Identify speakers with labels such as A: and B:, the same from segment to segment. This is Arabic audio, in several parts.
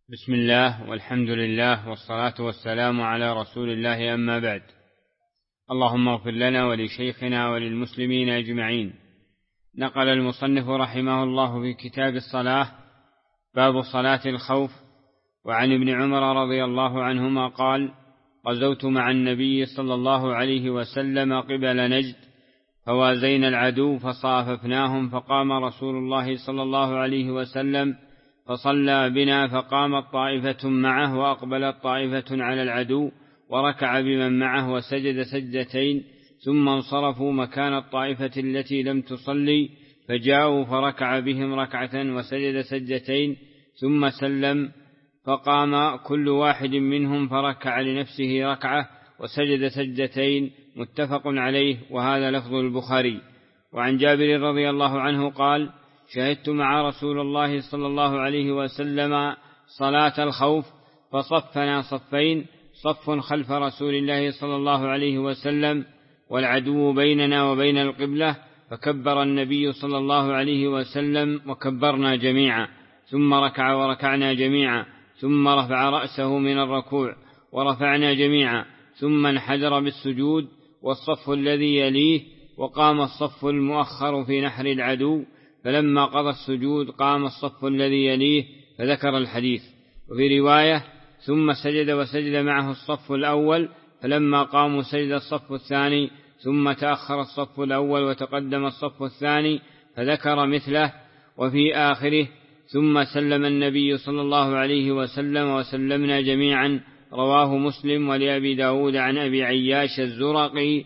A: بسم الله والحمد لله والصلاة والسلام على رسول الله، أما بعد. اللهم اغفر لنا ولشيخنا وللمسلمين أجمعين. نقل المصنف رحمه الله في كتاب الصلاة باب صلاة الخوف. وعن ابن عمر رضي الله عنهما قال: غزوت مع النبي صلى الله عليه وسلم قبل نجد، فوازينا العدو فصاففناهم، فقام رسول الله صلى الله عليه وسلم فصلى بنا، فقامت طائفة معه وأقبلت طائفة على العدو، وركع بمن معه وسجد سجدتين، ثم انصرفوا مكان الطائفة التي لم تصلي، فجاءوا فركع بهم ركعة وسجد سجدتين، ثم سلم، فقام كل واحد منهم فركع لنفسه ركعة وسجد سجدتين، متفق عليه، وهذا لفظ البخاري. وعن جابر رضي الله عنه قال: شهدت مع رسول الله صلى الله عليه وسلم صلاة الخوف، فصفنا صفين، صف خلف رسول الله صلى الله عليه وسلم والعدو بيننا وبين القبلة، فكبر النبي صلى الله عليه وسلم وكبرنا جميعا، ثم ركع وركعنا جميعا، ثم رفع رأسه من الركوع ورفعنا جميعا، ثم انحدر بالسجود والصف الذي يليه، وقام الصف المؤخر في نحر العدو، فلما قضى السجود قام الصف الذي يليه، فذكر الحديث. وفي رواية: ثم سجد وسجد معه الصف الأول، فلما قاموا سجد الصف الثاني، ثم تأخر الصف الأول وتقدم الصف الثاني، فذكر مثله. وفي آخره: ثم سلم النبي صلى الله عليه وسلم وسلمنا جميعا، رواه مسلم. ولأبي داود عن أبي عياش الزرقي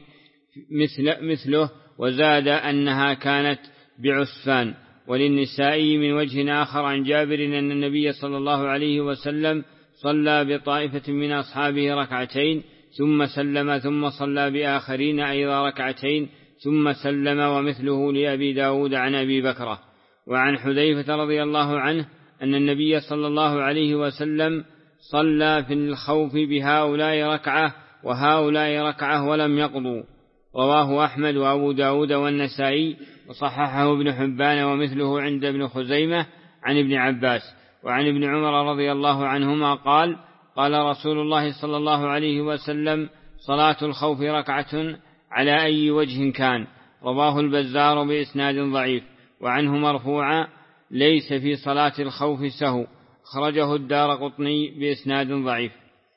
A: مثله، وزاد أنها كانت بعسفان. وللنسائي من وجه آخر عن جابر أن النبي صلى الله عليه وسلم صلى بطائفة من أصحابه ركعتين ثم سلم، ثم صلى بآخرين أيضا ركعتين ثم سلم، ومثله لأبي داود عن أبي بكرة. وعن حذيفة رضي الله عنه أن النبي صلى الله عليه وسلم صلى في الخوف بهؤلاء ركعة وهؤلاء ركعة ولم يقضوا، رواه أحمد وأبو داود والنسائي، وصححه ابن حبان، ومثله عند ابن خزيمة عن ابن عباس. وعن ابن عمر رضي الله عنهما قال: قال رسول الله صلى الله عليه وسلم: صلاة الخوف ركعة على أي وجه كان، رواه البزار بإسناد ضعيف. وعنه مرفوعا: ليس في صلاة الخوف سهو، خرجه الدارقطني بإسناد ضعيف.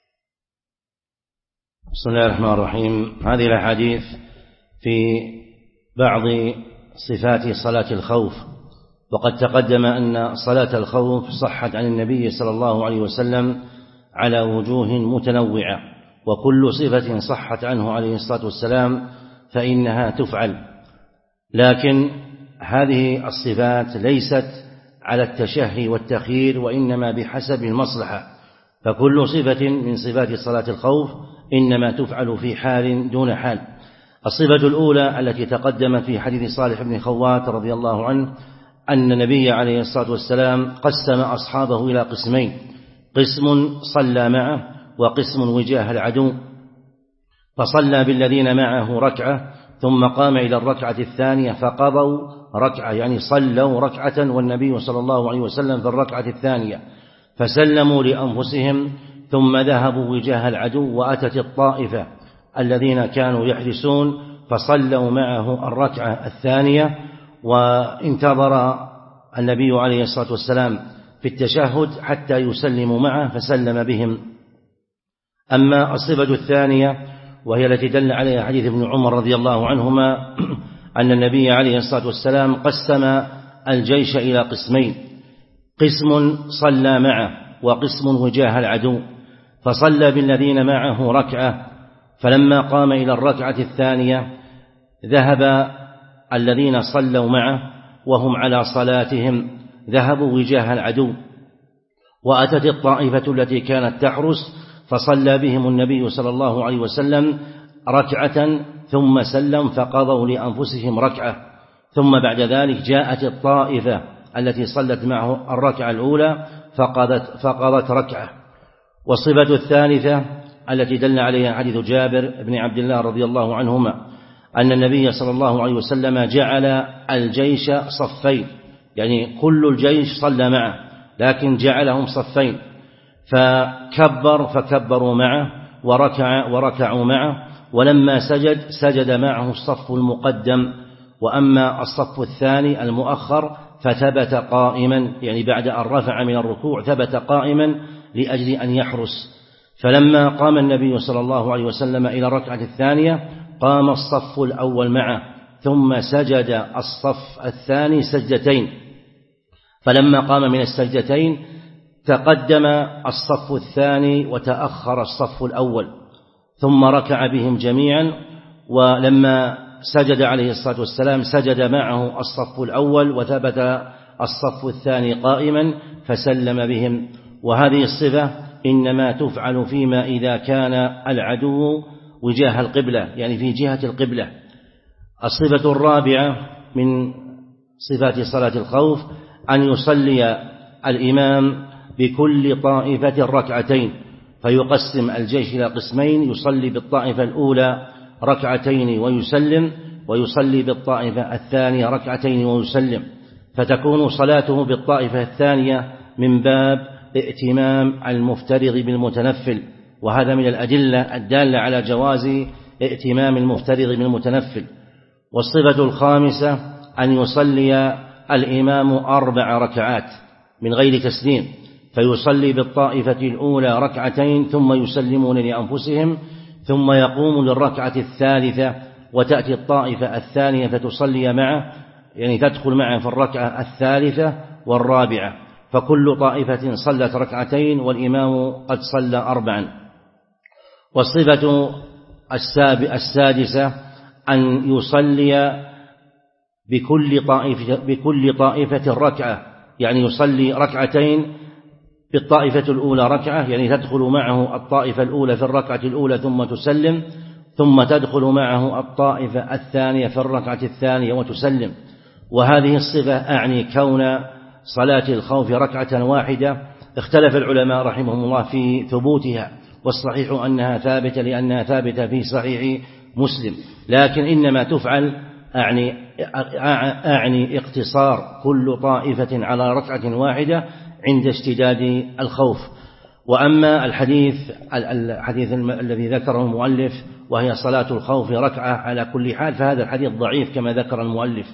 B: بسم الله الرحمن الرحيم. هذه الأحاديث في بعض صفات صلاة الخوف، وقد تقدم أن صلاة الخوف صحت عن النبي صلى الله عليه وسلم على وجوه متنوعة، وكل صفة صحت عنه عليه الصلاة والسلام فإنها تفعل، لكن هذه الصفات ليست على التشهي والتخيير، وإنما بحسب المصلحة، فكل صفة من صفات صلاة الخوف إنما تفعل في حال دون حال. الصفة الأولى التي تقدم في حديث صالح بن خوات رضي الله عنه أن النبي عليه الصلاة والسلام قسم أصحابه إلى قسمين: قسم صلى معه وقسم وجاه العدو، فصلى بالذين معه ركعة ثم قام إلى الركعة الثانية فقضوا ركعة، يعني صلوا ركعة والنبي صلى الله عليه وسلم في الركعة الثانية، فسلموا لأنفسهم ثم ذهبوا وجاه العدو، وأتت الطائفة الذين كانوا يحرسون فصلوا معه الركعة الثانية، وانتظر النبي عليه الصلاة والسلام في التشهد حتى يسلموا معه فسلم بهم. أما الصفة الثانية وهي التي دل عليها حديث ابن عمر رضي الله عنهما أن النبي عليه الصلاة والسلام قسم الجيش إلى قسمين: قسم صلى معه وقسم وجاه العدو، فصلى بالذين معه ركعة، فلما قام إلى الركعة الثانية ذهب الذين صلوا معه وهم على صلاتهم، ذهبوا وجاه العدو، وأتت الطائفة التي كانت تحرس فصلى بهم النبي صلى الله عليه وسلم ركعة ثم سلم، فقضوا لأنفسهم ركعة، ثم بعد ذلك جاءت الطائفة التي صلت معه الركعة الأولى فقضت ركعة. والصفة الثالثة التي دل عليها حديث جابر بن عبد الله رضي الله عنهما أن النبي صلى الله عليه وسلم جعل الجيش صفين، يعني كل الجيش صلى معه، لكن جعلهم صفين، فكبروا معه وركعوا معه، ولما سجد معه الصف المقدم، وأما الصف الثاني المؤخر فثبت قائما، يعني بعد أن رفع من الركوع ثبت قائما لأجل أن يحرس. فلما قام النبي صلى الله عليه وسلم إلى الركعة الثانية قام الصف الأول معه، ثم سجد الصف الثاني سجدتين، فلما قام من السجدتين تقدم الصف الثاني وتأخر الصف الأول، ثم ركع بهم جميعا، ولما سجد عليه الصلاة والسلام سجد معه الصف الأول وثبت الصف الثاني قائما فسلم بهم. وهذه الصفة إنما تفعل فيما إذا كان العدو وجاه القبلة، يعني في جهة القبلة. الصفة الرابعة من صفات صلاة الخوف أن يصلي الإمام بكل طائفة ركعتين، فيقسم الجيش إلى قسمين، يصلي بالطائفة الأولى ركعتين ويسلم، ويصلي بالطائفة الثانية ركعتين ويسلم، فتكون صلاته بالطائفة الثانية من باب ائتمام المفترض بالمتنفل، وهذا من الأدلة الدالة على جواز ائتمام المفترض بالمتنفل. والصفة الخامسة أن يصلي الإمام 4 ركعات من غير تسليم، فيصلي بالطائفة الأولى ركعتين ثم يسلمون لأنفسهم، ثم يقوم للركعة الثالثة وتأتي الطائفة الثانية فتصلي معه، يعني تدخل معه في الركعة الثالثة والرابعة، فكل طائفة صلت ركعتين والإمام قد صلى 4. والصفة السادسة أن يصلي بكل طائفة ركعة، يعني يصلي ركعتين بالطائفة الأولى ركعة، يعني تدخل معه الطائفة الأولى في الركعة الأولى ثم تسلم، ثم تدخل معه الطائفة الثانية في الركعة الثانية وتسلم. وهذه الصفة أعني كون صلاة الخوف ركعة واحدة. اختلف العلماء رحمهم الله في ثبوتها، والصحيح أنها ثابتة لأنها ثابتة في صحيح مسلم، لكن إنما تفعل أعني اقتصار كل طائفة على ركعة واحدة عند اشتداد الخوف. وأما الحديث الذي ذكره المؤلف وهي صلاة الخوف ركعة على كل حال، فهذا الحديث ضعيف كما ذكر المؤلف،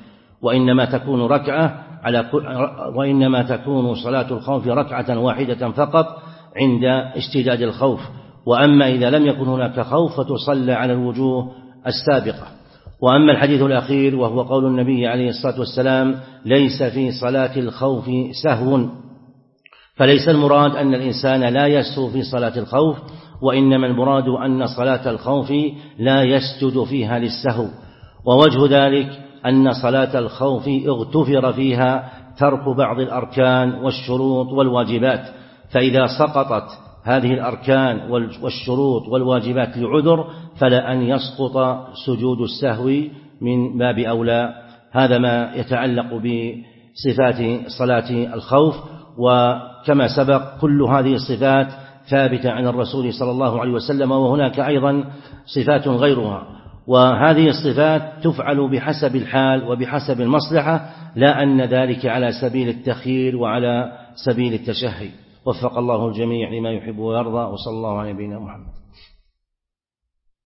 B: وإنما تكون صلاة الخوف ركعة واحدة فقط عند اشتداد الخوف. وأما إذا لم يكن هناك خوف فتصلى على الوجوه السابقة. وأما الحديث الأخير وهو قول النبي عليه الصلاة والسلام ليس في صلاة الخوف سهو، فليس المراد أن الإنسان لا يسهو في صلاة الخوف، وإنما المراد أن صلاة الخوف لا يسجد فيها للسهو. ووجه ذلك أن صلاة الخوف اغتفر فيها ترك بعض الأركان والشروط والواجبات، فإذا سقطت هذه الأركان والشروط والواجبات لعذر فلا أن يسقط سجود السهو من باب أولى. هذا ما يتعلق بصفات صلاة الخوف. وكما سبق كل هذه الصفات ثابتة عن الرسول صلى الله عليه وسلم، وهناك أيضا صفات غيرها، وهذه الصفات تفعل بحسب الحال وبحسب المصلحة، لا أن ذلك على سبيل التخيير وعلى سبيل التشهي. وفق الله الجميع لما يحب ويرضى، وصلى الله على نبينا محمد.